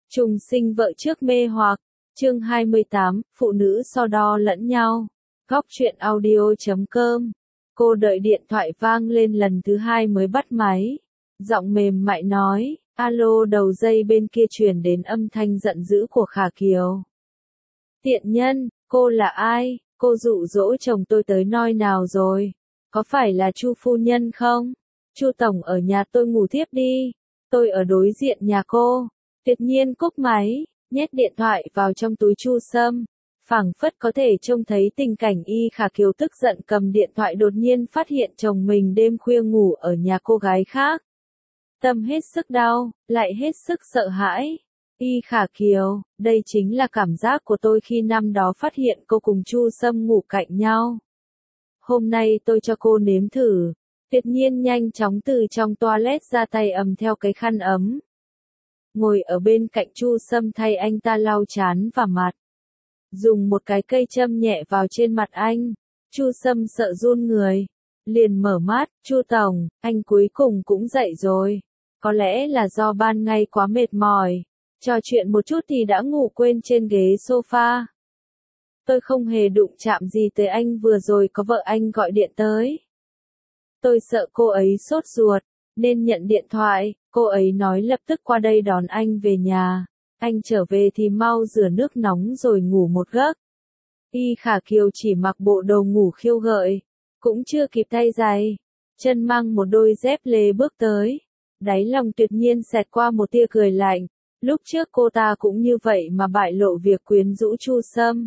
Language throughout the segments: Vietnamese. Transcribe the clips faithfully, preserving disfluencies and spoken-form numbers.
Trùng sinh vợ trước mê hoặc, chương hai mươi tám, phụ nữ so đo lẫn nhau. Góc truyện audio chấm com. Cô đợi điện thoại vang lên lần thứ hai mới bắt máy. Giọng mềm mại nói, alo, đầu dây bên kia truyền đến âm thanh giận dữ của Khả Kiều. Tiện nhân, cô là ai? Cô dụ dỗ chồng tôi tới nơi nào rồi? Có phải là Chu phu nhân không? Chu tổng ở nhà tôi ngủ tiếp đi. Tôi ở đối diện nhà cô. Tuyệt nhiên cúp máy, nhét điện thoại vào trong túi Chu Sâm. Phảng phất có thể trông thấy tình cảnh Y Khả Kiều tức giận cầm điện thoại, đột nhiên phát hiện chồng mình đêm khuya ngủ ở nhà cô gái khác. Tâm hết sức đau, lại hết sức sợ hãi. Y Khả Kiều, đây chính là cảm giác của tôi khi năm đó phát hiện cô cùng Chu Sâm ngủ cạnh nhau. Hôm nay tôi cho cô nếm thử. Tuyệt nhiên nhanh chóng từ trong toilet ra tay ấm theo cái khăn ấm. Ngồi ở bên cạnh Chu Sâm thay anh ta lau trán và mặt. Dùng một cái cây châm nhẹ vào trên mặt anh. Chu Sâm sợ run người. Liền mở mắt, Chu tổng, anh cuối cùng cũng dậy rồi. Có lẽ là do ban ngày quá mệt mỏi. Trò chuyện một chút thì đã ngủ quên trên ghế sofa. Tôi không hề đụng chạm gì tới anh, vừa rồi có vợ anh gọi điện tới. Tôi sợ cô ấy sốt ruột, nên nhận điện thoại. Cô ấy nói lập tức qua đây đón anh về nhà. Anh trở về thì mau rửa nước nóng rồi ngủ một giấc. Y Khả Kiều chỉ mặc bộ đồ ngủ khiêu gợi, cũng chưa kịp thay giày, chân mang một đôi dép lê bước tới. Đáy lòng tuyệt nhiên xẹt qua một tia cười lạnh. Lúc trước cô ta cũng như vậy mà bại lộ việc quyến rũ Chu Sâm.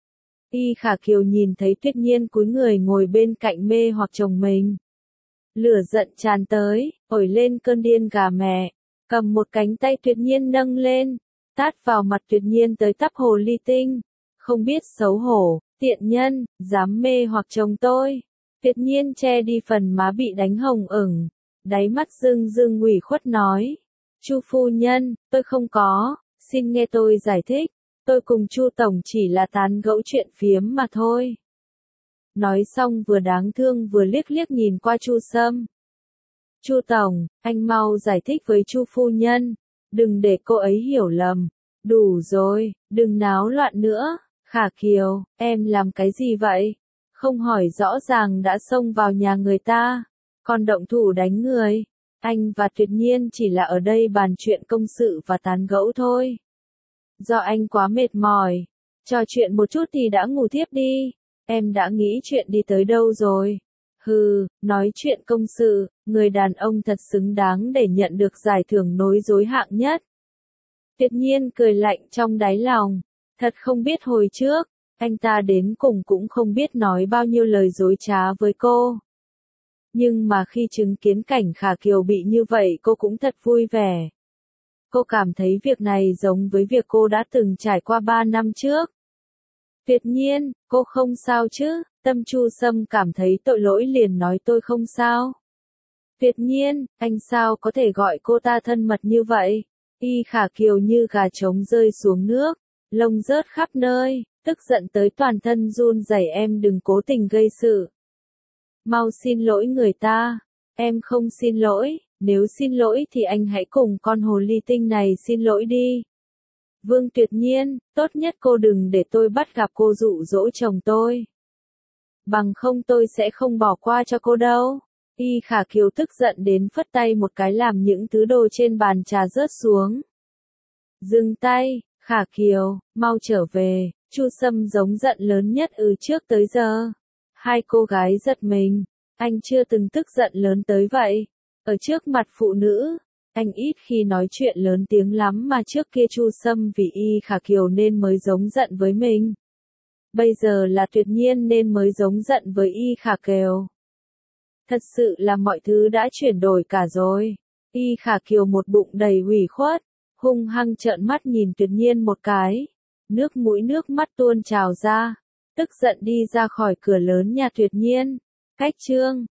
Y Khả Kiều nhìn thấy tuyệt nhiên cúi người ngồi bên cạnh mê hoặc chồng mình. Lửa giận tràn tới, ổi lên cơn điên gà mẹ, cầm một cánh tay tuyệt nhiên nâng lên, tát vào mặt tuyệt nhiên tới tắp hồ ly tinh. Không biết xấu hổ, tiện nhân, dám mê hoặc chồng tôi. Tuyệt nhiên che đi phần má bị đánh hồng ửng, đáy mắt rưng rưng ủy khuất nói. Chu phu nhân, tôi không có, xin nghe tôi giải thích. Tôi cùng Chu tổng chỉ là tán gẫu chuyện phiếm mà thôi. Nói xong vừa đáng thương vừa liếc liếc nhìn qua Chu Sâm. Chu tổng, anh mau giải thích với Chu phu nhân, đừng để cô ấy hiểu lầm. Đủ rồi, đừng náo loạn nữa. Khả Kiều, em làm cái gì vậy? Không hỏi rõ ràng đã xông vào nhà người ta, còn động thủ đánh người. Anh và Tuyệt nhiên chỉ là ở đây bàn chuyện công sự và tán gẫu thôi. Do anh quá mệt mỏi, trò chuyện một chút thì đã ngủ tiếp đi. Em đã nghĩ chuyện đi tới đâu rồi? Hừ, nói chuyện công sự, người đàn ông thật xứng đáng để nhận được giải thưởng nối dối hạng nhất. Tuyệt nhiên cười lạnh trong đáy lòng, thật không biết hồi trước, anh ta đến cùng cũng không biết nói bao nhiêu lời dối trá với cô. Nhưng mà khi chứng kiến cảnh Khả Kiều bị như vậy cô cũng thật vui vẻ. Cô cảm thấy việc này giống với việc cô đã từng trải qua ba năm trước. Tuyệt nhiên, cô không sao chứ? Tâm Chu Sâm cảm thấy tội lỗi liền nói tôi không sao. Tuyệt nhiên, anh sao có thể gọi cô ta thân mật như vậy? Y Khả Kiều như gà trống rơi xuống nước, lông rớt khắp nơi, tức giận tới toàn thân run rẩy. Em đừng cố tình gây sự. Mau xin lỗi người ta. Em không xin lỗi, nếu xin lỗi thì anh hãy cùng con hồ ly tinh này xin lỗi đi. Vương Tuyệt nhiên, tốt nhất cô đừng để tôi bắt gặp cô dụ dỗ chồng tôi. Bằng không tôi sẽ không bỏ qua cho cô đâu. Y Khả Kiều tức giận đến phất tay một cái làm những thứ đồ trên bàn trà rớt xuống. Dừng tay, Khả Kiều, mau trở về. Chu Sâm giống giận lớn nhất từ trước tới giờ. Hai cô gái giật mình, anh chưa từng tức giận lớn tới vậy. Ở trước mặt phụ nữ, anh ít khi nói chuyện lớn tiếng lắm, mà trước kia Chu Sâm vì Y Khả Kiều nên mới giống giận với mình. Bây giờ là Tuyệt nhiên nên mới giống giận với Y Khả Kiều. Thật sự là mọi thứ đã chuyển đổi cả rồi. Y Khả Kiều một bụng đầy ủy khuất, hung hăng trợn mắt nhìn Tuyệt nhiên một cái. Nước mũi nước mắt tuôn trào ra, tức giận đi ra khỏi cửa lớn nhà Tuyệt nhiên. Cách chương